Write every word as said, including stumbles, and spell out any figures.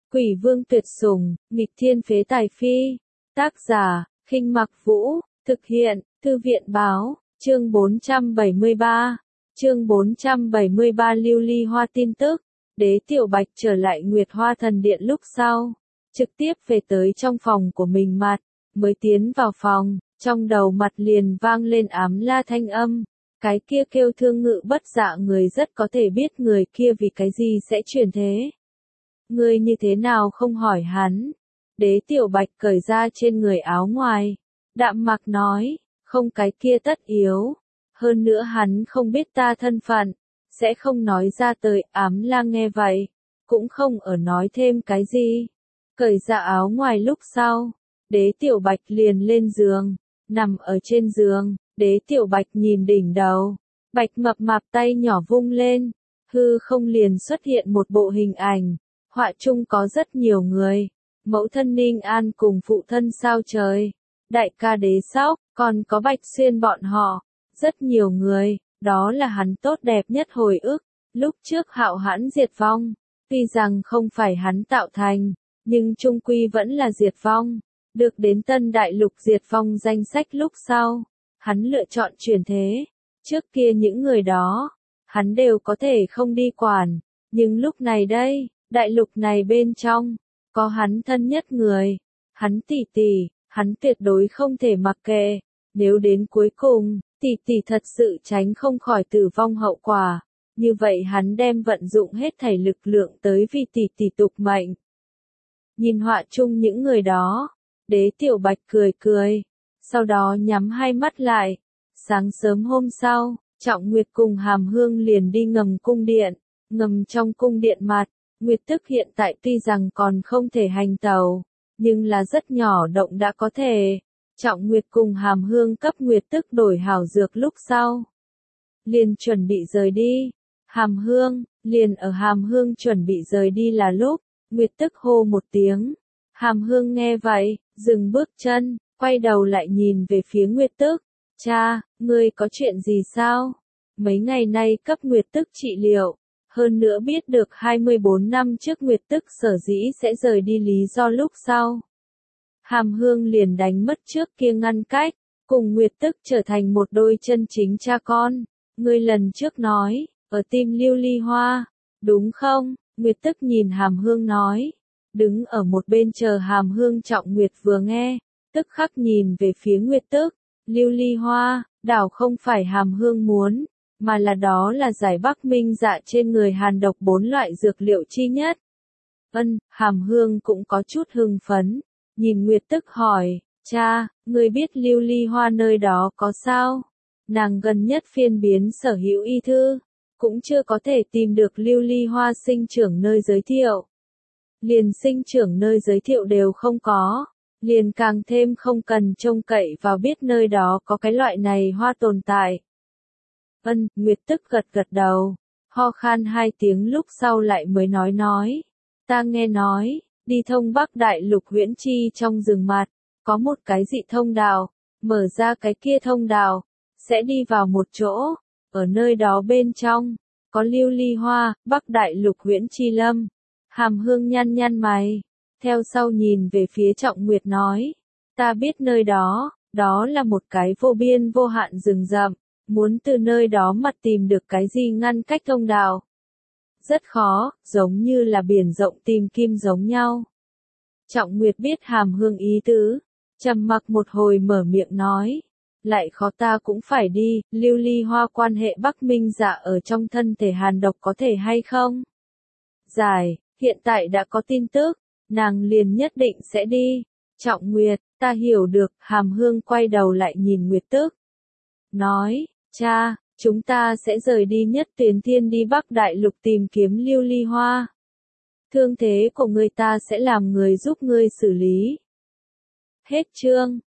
Quỷ vương tuyệt sủng, nghịch thiên phế tài phi. Tác giả, Khinh Mặc Vũ, thực hiện, Thư viện báo, chương bốn trăm bảy mươi ba. Chương bốn trăm bảy mươi ba Lưu Ly Hoa tin tức, Đế Tiểu Bạch trở lại Nguyệt Hoa Thần Điện lúc sau, trực tiếp về tới trong phòng của mình mặt, mới tiến vào phòng, trong đầu mặt liền vang lên ám la thanh âm, cái kia kêu thương ngự bất dạ người rất có thể biết người kia vì cái gì sẽ chuyển thế. Ngươi như thế nào không hỏi hắn? Đế Tiểu Bạch cởi ra trên người áo ngoài, đạm mạc nói, không cái kia tất yếu. Hơn nữa hắn không biết ta thân phận, sẽ không nói ra tới. Ám la nghe vậy, cũng không ở nói thêm cái gì. Cởi ra áo ngoài lúc sau, Đế Tiểu Bạch liền lên giường, nằm ở trên giường, Đế Tiểu Bạch nhìn đỉnh đầu, bạch mập mạp tay nhỏ vung lên, hư không liền xuất hiện một bộ hình ảnh, họa chung có rất nhiều người, mẫu thân Ninh An cùng phụ thân Sao Trời, đại ca Đế Sóc, còn có Bạch Xuyên bọn họ, rất nhiều người, đó là hắn tốt đẹp nhất hồi ức, lúc trước Hạo Hãn diệt vong, tuy rằng không phải hắn tạo thành, nhưng chung quy vẫn là diệt vong, được đến Tân Đại Lục diệt vong danh sách lúc sau, hắn lựa chọn chuyển thế, trước kia những người đó, hắn đều có thể không đi quản, nhưng lúc này đây, đại lục này bên trong, có hắn thân nhất người, hắn tỷ tỷ, hắn tuyệt đối không thể mặc kệ, nếu đến cuối cùng, tỷ tỷ thật sự tránh không khỏi tử vong hậu quả, như vậy hắn đem vận dụng hết thảy lực lượng tới vì tỷ tỷ tục mệnh. Nhìn họa chung những người đó, Đế Tiểu Bạch cười cười, sau đó nhắm hai mắt lại, sáng sớm hôm sau, Trọng Nguyệt cùng Hàm Hương liền đi ngầm cung điện, ngầm trong cung điện mặt, Nguyệt Tức hiện tại tuy rằng còn không thể hành tàu, nhưng là rất nhỏ động đã có thể. Trọng Nguyệt cùng Hàm Hương cấp Nguyệt Tức đổi hảo dược lúc sau, liền chuẩn bị rời đi. Hàm Hương, liền ở Hàm Hương chuẩn bị rời đi là lúc, Nguyệt Tức hô một tiếng. Hàm Hương nghe vậy, dừng bước chân, quay đầu lại nhìn về phía Nguyệt Tức. Cha, ngươi có chuyện gì sao? Mấy ngày nay cấp Nguyệt Tức trị liệu, hơn nữa biết được hai mươi bốn năm trước Nguyệt Tức sở dĩ sẽ rời đi lý do lúc sau. Hàm Hương liền đánh mất trước kia ngăn cách, cùng Nguyệt Tức trở thành một đôi chân chính cha con. Ngươi lần trước nói, ở tim Lưu Ly Hoa, đúng không? Nguyệt Tức nhìn Hàm Hương nói. Đứng ở một bên chờ Hàm Hương. Trọng Nguyệt vừa nghe, tức khắc nhìn về phía Nguyệt Tức. Lưu Ly Hoa, đảo không phải Hàm Hương muốn, mà là đó là giải Bắc Minh Dạ trên người hàn độc bốn loại dược liệu chi nhất. Ân, Hàm Hương cũng có chút hưng phấn, nhìn Nguyệt Tức hỏi, cha, ngươi biết Lưu Ly Hoa nơi đó có sao? Nàng gần nhất phiên biến sở hữu y thư, cũng chưa có thể tìm được Lưu Ly Hoa sinh trưởng nơi giới thiệu. Liền sinh trưởng nơi giới thiệu đều không có, liền càng thêm không cần trông cậy vào biết nơi đó có cái loại này hoa tồn tại. Ân, Nguyệt Tức gật gật đầu, ho khan hai tiếng lúc sau lại mới nói nói. Ta nghe nói, đi thông Bắc Đại Lục Huyễn Chi trong rừng mặt, có một cái dị thông đạo, mở ra cái kia thông đạo, sẽ đi vào một chỗ, ở nơi đó bên trong, có Lưu Ly Hoa, Bắc Đại Lục Huyễn Chi Lâm. Hàm Hương nhăn nhăn mày, theo sau nhìn về phía Trọng Nguyệt nói, ta biết nơi đó, đó là một cái vô biên vô hạn rừng rậm, muốn từ nơi đó mà tìm được cái gì ngăn cách thông đạo. Rất khó, giống như là biển rộng tìm kim giống nhau. Trọng Nguyệt biết Hàm Hương ý tứ, trầm mặc một hồi mở miệng nói, lại khó ta cũng phải đi. Lưu Ly Hoa quan hệ Bắc Minh Dạ ở trong thân thể hàn độc có thể hay không? Giải, hiện tại đã có tin tức, nàng liền nhất định sẽ đi. Trọng Nguyệt, ta hiểu được. Hàm Hương quay đầu lại nhìn Nguyệt Tức, nói, cha, chúng ta sẽ rời đi Nhất Tuyến Thiên đi Bắc Đại Lục tìm kiếm Lưu Ly Hoa. Thương thế của ngươi ta sẽ làm người giúp ngươi xử lý. Hết chương.